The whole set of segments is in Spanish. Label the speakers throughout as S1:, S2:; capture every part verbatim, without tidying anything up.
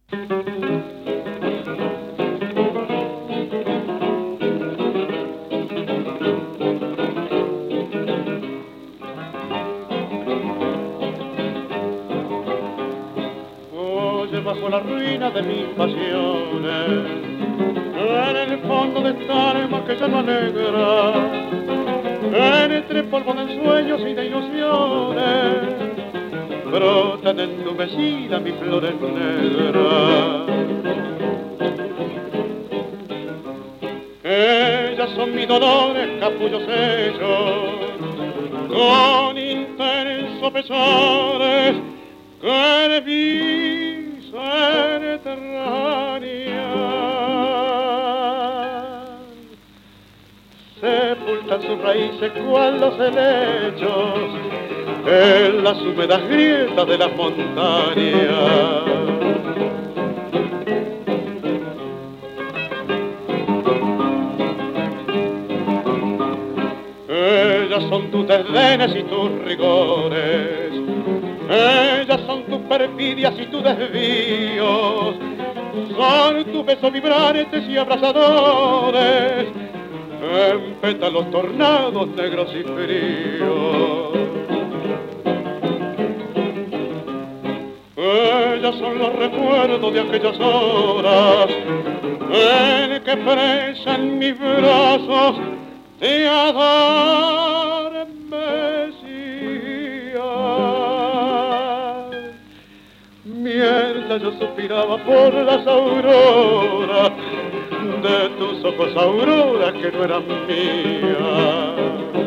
S1: Oye, bajo la ruina de mis pasiones, en el fondo de esta alma que llama negra, entre polvo de sueños y de ilusiones, brotan entumecidas mis flores negras. Ellas son mis dolores, capullos hechos, con intensos pesares que de mí se enterrarían. Sepultan sus raíces cual los helechos en las húmedas grietas de las montañas. Ellas son tus desdenes y tus rigores, ellas son tus perfidias y tus desvíos, son tus besos vibrantes y abrazadores, en pétalos tornados negros y fríos. Ellas son los recuerdos de aquellas horas en que presa en mis brazos te adormecía. Mientras yo suspiraba por las auroras de tus ojos, aurora que no eran mías.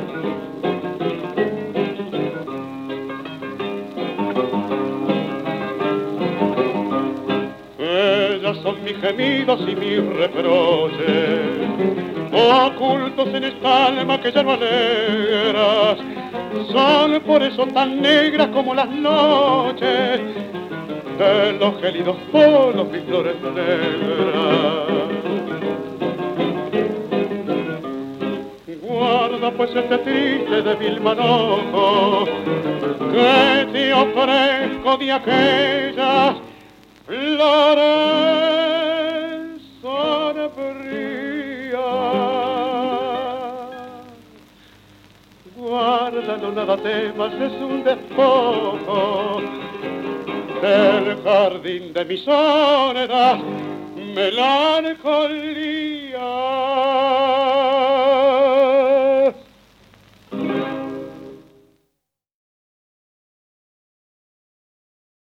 S1: Ellas son mis gemidos y mis reproches, ocultos en esta alma que ya no alegras, son por eso tan negras como las noches de los gélidos polos mis flores negras. Guarda pues este triste débil manojo que te ofrezco de aquellas flores sombrías. Guarda, no nada temas, es un despojo del jardín de mi soledad, melancolía.